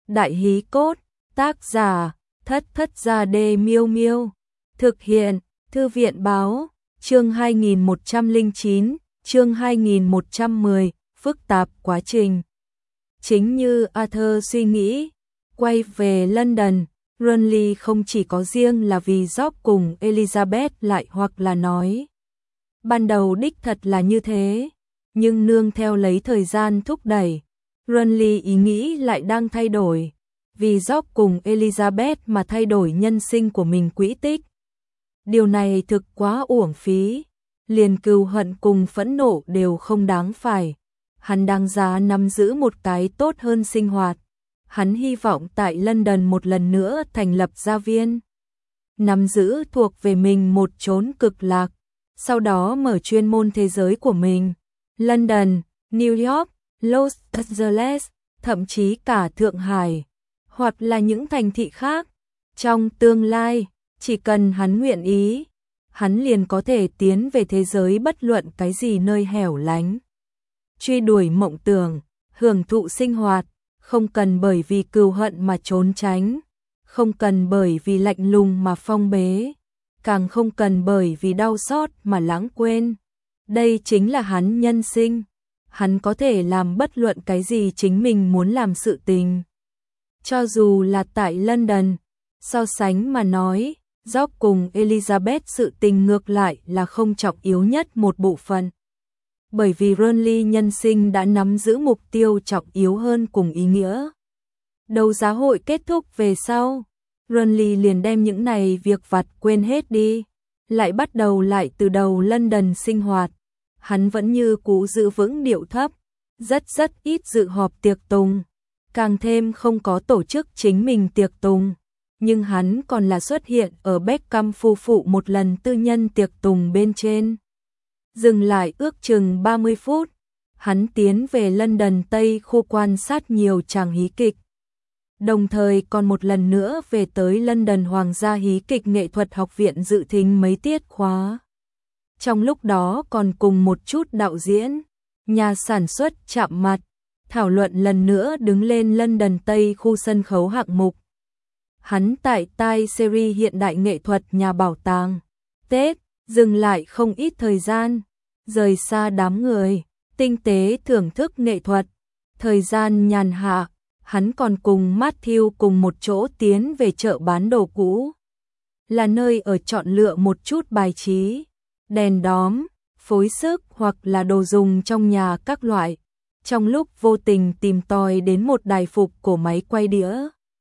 Đại hí cốt, tác giả, Thất Thất Gia Đê Miêu Miêu. Thực hiện, Thư viện báo, chương 2109, chương 2110, phức tạp quá trình. Chính như Arthur suy nghĩ, quay về London, Renly không chỉ có riêng là vì Job cùng Elizabeth lại hoặc là nói. Ban đầu đích thật là như thế, nhưng nương theo lấy thời gian thúc đẩy, Renly ý nghĩ lại đang thay đổi, vì Job cùng Elizabeth mà thay đổi nhân sinh của mình quỹ tích. Điều này thực quá uổng phí, liền cừu hận cùng phẫn nộ đều không đáng phải. Hắn đáng giá nắm giữ một cái tốt hơn sinh hoạt. Hắn hy vọng tại London một lần nữa thành lập gia viên, nắm giữ thuộc về mình một chốn cực lạc, sau đó mở chuyên môn thế giới của mình. London, New York, Los Angeles, thậm chí cả Thượng Hải, hoặc là những thành thị khác. Trong tương lai, chỉ cần hắn nguyện ý, hắn liền có thể tiến về thế giới bất luận cái gì nơi hẻo lánh. Truy đuổi mộng tưởng, hưởng thụ sinh hoạt, không cần bởi vì cừu hận mà trốn tránh, không cần bởi vì lạnh lùng mà phong bế, càng không cần bởi vì đau xót mà lãng quên. Đây chính là hắn nhân sinh, hắn có thể làm bất luận cái gì chính mình muốn làm sự tình. Cho dù là tại London, so sánh mà nói, Job cùng Elizabeth sự tình ngược lại là không trọng yếu nhất một bộ phận. Bởi vì Renly nhân sinh đã nắm giữ mục tiêu trọng yếu hơn cùng ý nghĩa. Đấu giá hội kết thúc về sau, Renly liền đem những này việc vặt quên hết đi, lại bắt đầu lại từ đầu London sinh hoạt. Hắn vẫn như cũ giữ vững điệu thấp, rất ít dự họp tiệc tùng, càng thêm không có tổ chức chính mình tiệc tùng. Nhưng hắn còn là xuất hiện ở Beckham phu phụ một lần tư nhân tiệc tùng bên trên. Dừng lại ước chừng 30 phút, hắn tiến về London Tây khu quan sát nhiều tràng hí kịch. Đồng thời còn một lần nữa về tới London Hoàng gia hí kịch nghệ thuật học viện dự thính mấy tiết khóa. Trong lúc đó còn cùng một chút đạo diễn, nhà sản xuất chạm mặt, thảo luận lần nữa đứng lên London Tây khu sân khấu hạng mục. Hắn tại tai series hiện đại nghệ thuật nhà bảo tàng Tết, dừng lại không ít thời gian, rời xa đám người, tinh tế thưởng thức nghệ thuật. Thời gian nhàn hạ, hắn còn cùng Matthew cùng một chỗ tiến về chợ bán đồ cũ, là nơi ở chọn lựa một chút bài trí, đèn đóm, phối sức hoặc là đồ dùng trong nhà các loại. Trong lúc vô tình tìm tòi đến một đài phục cổ máy quay đĩa,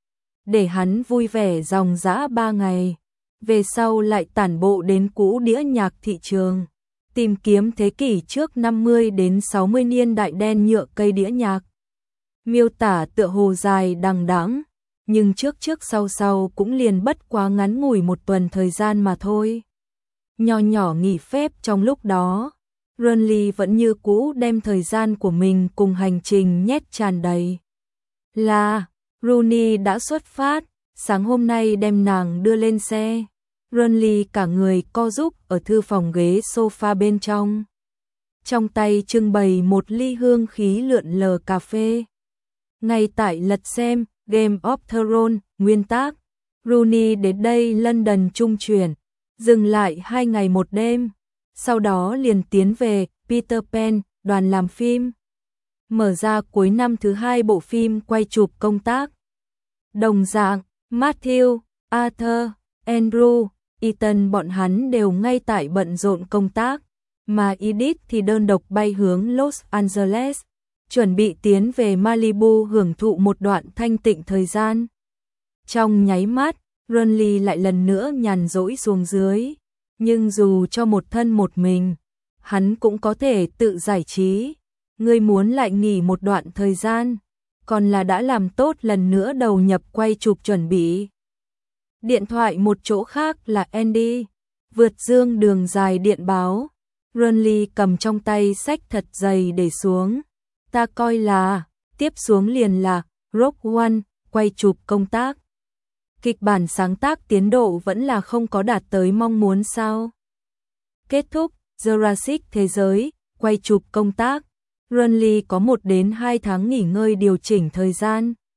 để hắn vui vẻ dòng dã 3 ngày. Về sau lại tản bộ đến cũ đĩa nhạc thị trường, tìm kiếm thế kỷ trước 50 đến 60 niên đại đen nhựa cây đĩa nhạc. Miêu tả tựa hồ dài đằng đẵng, nhưng trước sau cũng liền bất quá ngắn ngủi một tuần thời gian mà thôi. Nho nhỏ nghỉ phép trong lúc đó, Renly vẫn như cũ đem thời gian của mình cùng hành trình nhét tràn đầy. Là, Rooney đã xuất phát, sáng hôm nay đem nàng đưa lên xe. Renly cả người co rúm ở thư phòng ghế sofa bên trong. Trong tay trưng bày một ly hương khí lượn lờ cà phê. Ngay tại lật xem Game of Thrones nguyên tác, Rooney đến đây London trung chuyển, dừng lại 2 ngày 1 đêm, sau đó liền tiến về Peter Pan đoàn làm phim, mở ra cuối năm thứ 2 bộ phim quay chụp công tác. Đồng dạng, Matthew, Arthur, Andrew, Ethan bọn hắn đều ngay tại bận rộn công tác, mà Edith thì đơn độc bay hướng Los Angeles, chuẩn bị tiến về Malibu hưởng thụ một đoạn thanh tịnh thời gian. Trong nháy mắt, Renly lại lần nữa nhàn rỗi xuống dưới, nhưng dù cho một thân một mình, hắn cũng có thể tự giải trí. Ngươi muốn lại nghỉ một đoạn thời gian, còn là đã làm tốt lần nữa đầu nhập quay chụp chuẩn bị. Điện thoại một chỗ khác là Andy, vượt dương đường dài điện báo. Renly cầm trong tay sách thật dày để xuống. Ta coi là, tiếp xuống liền là Rogue One, quay chụp công tác. Kịch bản sáng tác tiến độ vẫn là không có đạt tới mong muốn sao. Kết thúc, Jurassic thế giới, quay chụp công tác. Renly có 1 đến 2 tháng nghỉ ngơi điều chỉnh thời gian.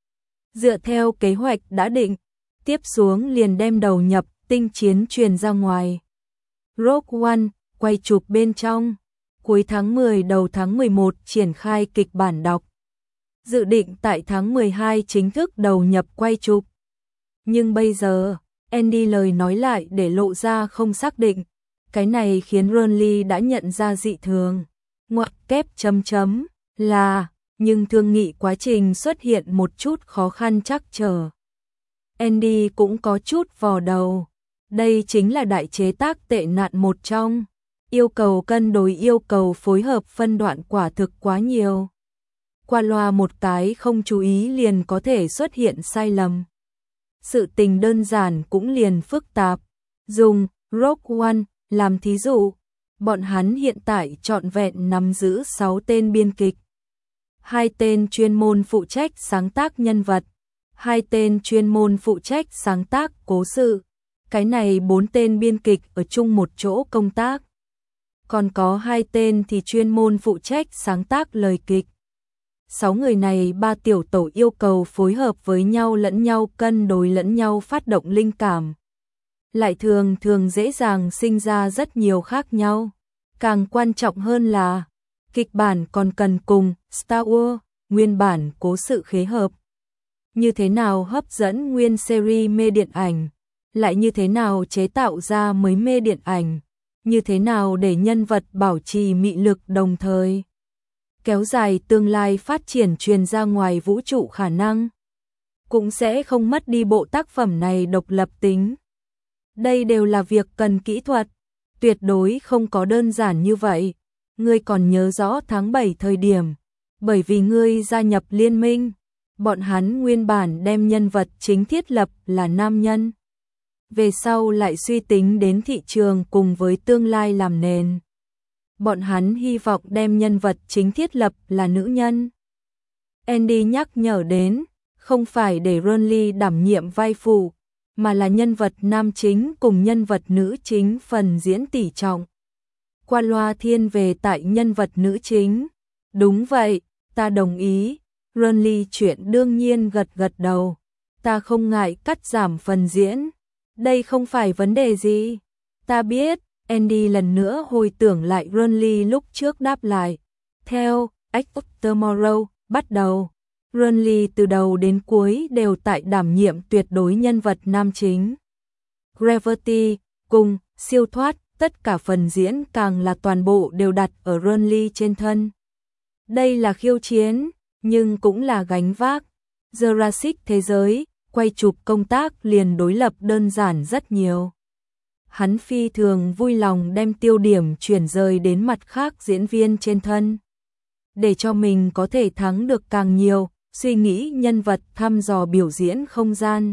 Dựa theo kế hoạch đã định, tiếp xuống liền đem đầu nhập tinh chiến truyền ra ngoài. Rogue One, quay chụp bên trong, cuối tháng 10 đầu tháng 11 triển khai kịch bản đọc. Dự định tại tháng 12 chính thức đầu nhập quay chụp. Nhưng bây giờ, Andy lời nói lại để lộ ra không xác định. Cái này khiến Ronly đã nhận ra dị thường. Ngoặc kép là, nhưng thương nghị quá trình xuất hiện một chút khó khăn trắc trở. Andy cũng có chút vò đầu. Đây chính là đại chế tác tệ nạn một trong. Yêu cầu cân đối, yêu cầu phối hợp phân đoạn quả thực quá nhiều. Qua loa một cái không chú ý liền có thể xuất hiện sai lầm. Sự tình đơn giản cũng liền phức tạp. Dùng Rogue One làm thí dụ, bọn hắn hiện tại trọn vẹn nắm giữ 6 tên biên kịch. 2 tên chuyên môn phụ trách sáng tác nhân vật, 2 tên chuyên môn phụ trách sáng tác cố sự. Cái này 4 tên biên kịch ở chung một chỗ công tác. Còn có 2 tên thì chuyên môn phụ trách sáng tác lời kịch. 6 người này 3 tiểu tổ yêu cầu phối hợp với nhau, lẫn nhau cân đối, lẫn nhau phát động linh cảm. Lại thường dễ dàng sinh ra rất nhiều khác nhau. Càng quan trọng hơn là, kịch bản còn cần cùng Star Wars, nguyên bản cố sự khế hợp. Như thế nào hấp dẫn nguyên series mê điện ảnh, lại như thế nào chế tạo ra mới mê điện ảnh, như thế nào để nhân vật bảo trì mị lực đồng thời kéo dài tương lai phát triển truyền ra ngoài vũ trụ khả năng, cũng sẽ không mất đi bộ tác phẩm này độc lập tính. Đây đều là việc cần kỹ thuật, tuyệt đối không có đơn giản như vậy. Ngươi còn nhớ rõ tháng 7 thời điểm, bởi vì ngươi gia nhập liên minh, bọn hắn nguyên bản đem nhân vật chính thiết lập là nam nhân. Về sau lại suy tính đến thị trường cùng với tương lai làm nền. Bọn hắn hy vọng đem nhân vật chính thiết lập là nữ nhân. Andy nhắc nhở đến, không phải để Ronly đảm nhiệm vai phụ, mà là nhân vật nam chính cùng nhân vật nữ chính phần diễn tỷ trọng. Qua loa thiên về tại nhân vật nữ chính. Đúng vậy, ta đồng ý. Ronly chuyện đương nhiên gật đầu. Ta không ngại cắt giảm phần diễn. Đây không phải vấn đề gì. Ta biết. Andy lần nữa hồi tưởng lại Ronly lúc trước đáp lại. Theo Edge of Tomorrow bắt đầu, Ronly từ đầu đến cuối đều tại đảm nhiệm tuyệt đối nhân vật nam chính. Gravity cùng siêu thoát, tất cả phần diễn càng là toàn bộ đều đặt ở Ronly trên thân. Đây là khiêu chiến, nhưng cũng là gánh vác. Jurassic thế giới, quay chụp công tác liền đối lập đơn giản rất nhiều. Hắn phi thường vui lòng đem tiêu điểm chuyển rời đến mặt khác diễn viên trên thân. Để cho mình có thể thắng được càng nhiều, suy nghĩ nhân vật, thăm dò biểu diễn không gian.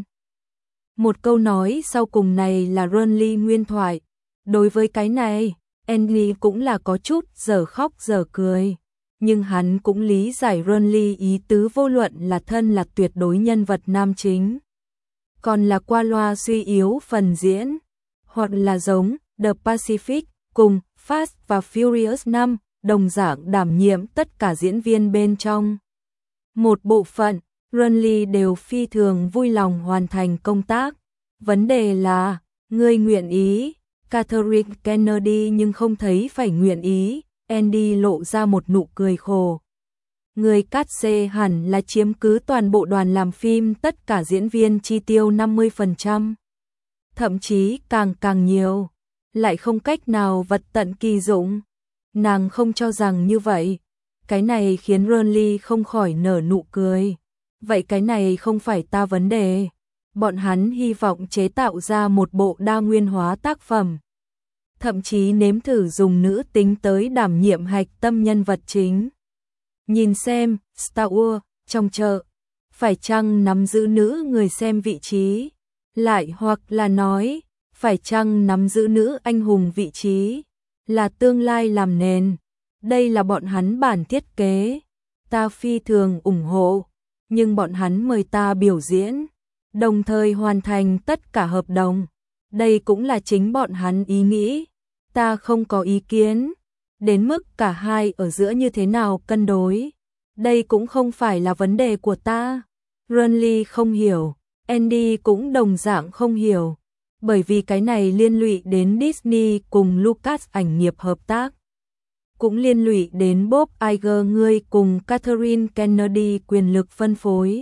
Một câu nói sau cùng này là Ronly nguyên thoại. Đối với cái này, Andy cũng là có chút giờ khóc giờ cười. Nhưng hắn cũng lý giải Ronly ý tứ, vô luận là thân là tuyệt đối nhân vật nam chính, còn là qua loa suy yếu phần diễn, hoặc là giống The Pacific cùng Fast và Furious 5, đồng dạng đảm nhiệm tất cả diễn viên bên trong. Một bộ phận, Ronly đều phi thường vui lòng hoàn thành công tác. Vấn đề là, ngươi nguyện ý, Catherine Kennedy nhưng không thấy phải nguyện ý. Andy lộ ra một nụ cười khổ. Người cát xê hẳn là chiếm cứ toàn bộ đoàn làm phim, tất cả diễn viên chi tiêu 50%. Thậm chí càng nhiều, lại không cách nào vật tận kỳ dụng. Nàng không cho rằng như vậy. Cái này khiến Ronly không khỏi nở nụ cười. Vậy cái này không phải ta vấn đề. Bọn hắn hy vọng chế tạo ra một bộ đa nguyên hóa tác phẩm. Thậm chí nếm thử dùng nữ tính tới đảm nhiệm hạch tâm nhân vật chính. Nhìn xem, Star Wars, trong chợ, phải chăng nắm giữ nữ người xem vị trí? Lại hoặc là nói, phải chăng nắm giữ nữ anh hùng vị trí? Là tương lai làm nền. Đây là bọn hắn bản thiết kế. Ta phi thường ủng hộ. Nhưng bọn hắn mời ta biểu diễn, đồng thời hoàn thành tất cả hợp đồng. Đây cũng là chính bọn hắn ý nghĩ. Ta không có ý kiến. Đến mức cả hai ở giữa như thế nào cân đối, đây cũng không phải là vấn đề của ta. Renly không hiểu, Andy cũng đồng dạng không hiểu, bởi vì cái này liên lụy đến Disney cùng Lucas ảnh nghiệp hợp tác. Cũng liên lụy đến Bob Iger ngươi cùng Kathleen Kennedy quyền lực phân phối.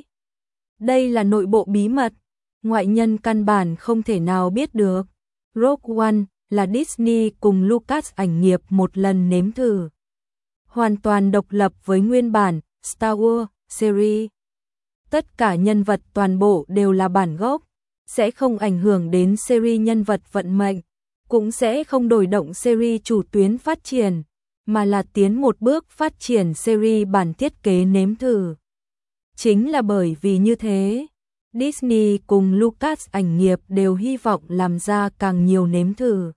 Đây là nội bộ bí mật, ngoại nhân căn bản không thể nào biết được. Rogue One là Disney cùng Lucas ảnh nghiệp một lần nếm thử. Hoàn toàn độc lập với nguyên bản Star Wars series. Tất cả nhân vật toàn bộ đều là bản gốc, sẽ không ảnh hưởng đến series nhân vật vận mệnh, cũng sẽ không đổi động series chủ tuyến phát triển, mà là tiến một bước phát triển series bản thiết kế nếm thử. Chính là bởi vì như thế, Disney cùng Lucas ảnh nghiệp đều hy vọng làm ra càng nhiều nếm thử.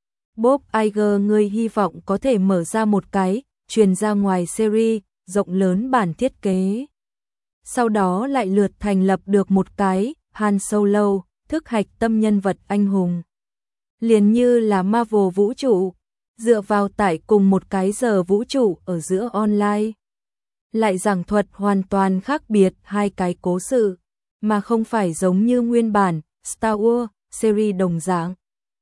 Bob Iger ngươi hy vọng có thể mở ra một cái, truyền ra ngoài series, rộng lớn bản thiết kế. Sau đó lại lượt thành lập được một cái, Han Solo, thức hạch tâm nhân vật anh hùng. Liền như là Marvel vũ trụ, dựa vào tải cùng một cái giờ vũ trụ ở giữa online. Lại giảng thuật hoàn toàn khác biệt hai cái cố sự, mà không phải giống như nguyên bản Star Wars series đồng dạng.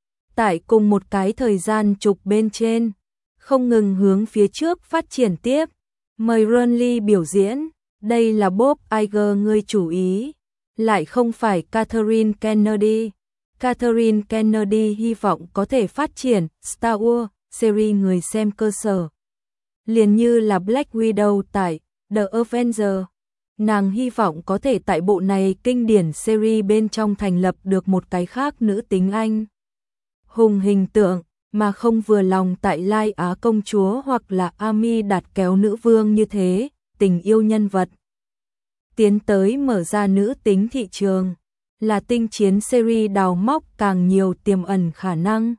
Tại cùng một cái thời gian trục bên trên, không ngừng hướng phía trước phát triển tiếp. Mời Renly biểu diễn, đây là Bob Iger ngươi chủ ý, lại không phải Kathleen Kennedy. Kathleen Kennedy hy vọng có thể phát triển Star Wars series người xem cơ sở. Liền như là Black Widow tại The Avengers, nàng hy vọng có thể tại bộ này kinh điển series bên trong thành lập được một cái khác nữ tính anh hùng hình tượng, mà không vừa lòng tại Lai Á công chúa hoặc là Ami Đạt kéo nữ vương như thế, tình yêu nhân vật. Tiến tới mở ra nữ tính thị trường, là tinh chiến series đào móc càng nhiều tiềm ẩn khả năng.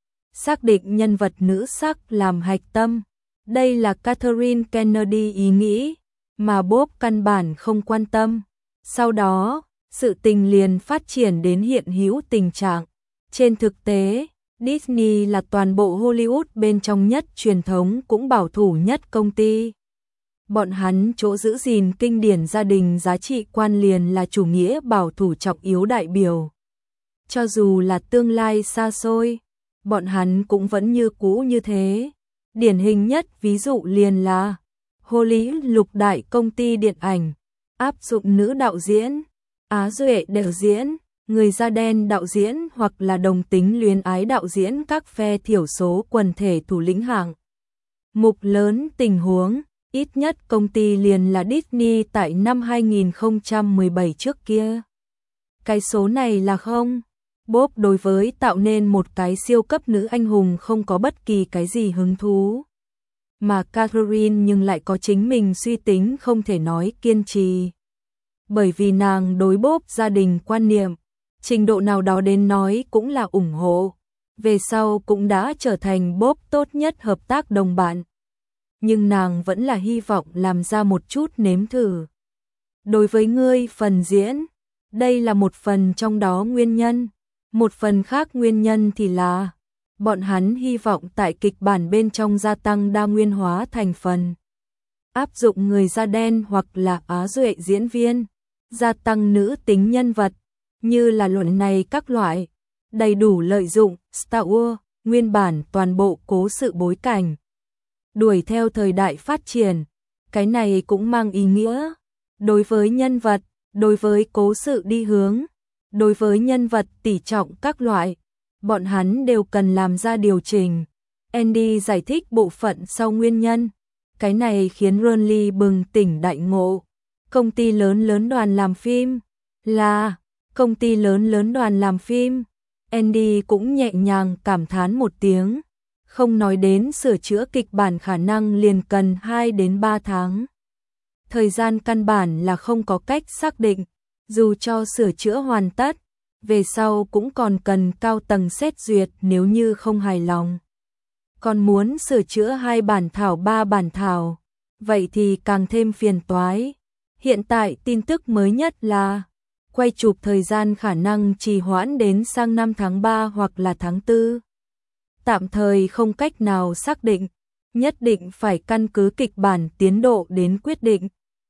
Xác định nhân vật nữ sắc làm hạch tâm, đây là Kathleen Kennedy ý nghĩ, mà Bob căn bản không quan tâm. Sau đó, sự tình liền phát triển đến hiện hữu tình trạng. Trên thực tế, Disney là toàn bộ Hollywood bên trong nhất truyền thống cũng bảo thủ nhất công ty. Bọn hắn chỗ giữ gìn kinh điển gia đình giá trị quan liền là chủ nghĩa bảo thủ trọng yếu đại biểu. Cho dù là tương lai xa xôi, bọn hắn cũng vẫn như cũ như thế. Điển hình nhất ví dụ liền là Hollywood lục đại công ty điện ảnh, áp dụng nữ đạo diễn, Á Duệ đạo diễn, người da đen đạo diễn hoặc là đồng tính luyến ái đạo diễn các phe thiểu số quần thể thủ lĩnh hạng mục lớn tình huống. Ít nhất công ty liền là Disney tại năm 2017 trước kia. Cái số này là không. Bob đối với tạo nên một cái siêu cấp nữ anh hùng không có bất kỳ cái gì hứng thú. Mà Catherine nhưng lại có chính mình suy tính không thể nói kiên trì. Bởi vì nàng đối Bob gia đình quan niệm, trình độ nào đó đến nói cũng là ủng hộ. Về sau cũng đã trở thành Bob tốt nhất hợp tác đồng bạn. Nhưng nàng vẫn là hy vọng làm ra một chút nếm thử. Đối với ngươi phần diễn, đây là một phần trong đó nguyên nhân. Một phần khác nguyên nhân thì là bọn hắn hy vọng tại kịch bản bên trong gia tăng đa nguyên hóa thành phần. Áp dụng người da đen hoặc là Á Duệ diễn viên, gia tăng nữ tính nhân vật, như là luận này các loại, đầy đủ lợi dụng Star Wars, nguyên bản toàn bộ cố sự bối cảnh. Đuổi theo thời đại phát triển, cái này cũng mang ý nghĩa. Đối với nhân vật, đối với cố sự đi hướng, đối với nhân vật tỷ trọng các loại, bọn hắn đều cần làm ra điều chỉnh. Andy giải thích bộ phận sau nguyên nhân. Cái này khiến Renly bừng tỉnh đại ngộ. Công ty lớn đoàn làm phim là công ty lớn đoàn làm phim. Andy cũng nhẹ nhàng cảm thán một tiếng. Không nói đến sửa chữa kịch bản khả năng liền cần 2 đến 3 tháng. Thời gian căn bản là không có cách xác định, dù cho sửa chữa hoàn tất, về sau cũng còn cần cao tầng xét duyệt nếu như không hài lòng. Còn muốn sửa chữa 2 bản thảo 3 bản thảo, vậy thì càng thêm phiền toái. Hiện tại tin tức mới nhất là quay chụp thời gian khả năng trì hoãn đến sang năm tháng 3 hoặc là tháng 4. Tạm thời không cách nào xác định, nhất định phải căn cứ kịch bản tiến độ đến quyết định.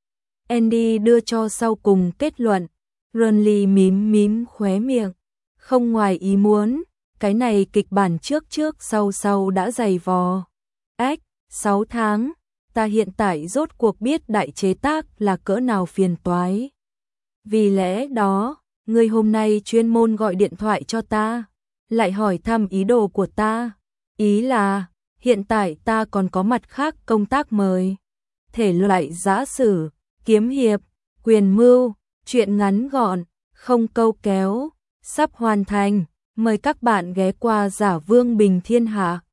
Andy đưa cho sau cùng kết luận. Ronly mím mím khóe miệng. Không ngoài ý muốn, cái này kịch bản trước sau đã dày vò. 6 tháng, ta hiện tại rốt cuộc biết đại chế tác là cỡ nào phiền toái. Vì lẽ đó, ngươi hôm nay chuyên môn gọi điện thoại cho ta, lại hỏi thăm ý đồ của ta. Ý là, hiện tại ta còn có mặt khác công tác mời. Thể loại giã sử, kiếm hiệp, quyền mưu, truyện ngắn gọn, không câu kéo, sắp hoàn thành. Mời các bạn ghé qua Giả Vương Bình Thiên Hạ.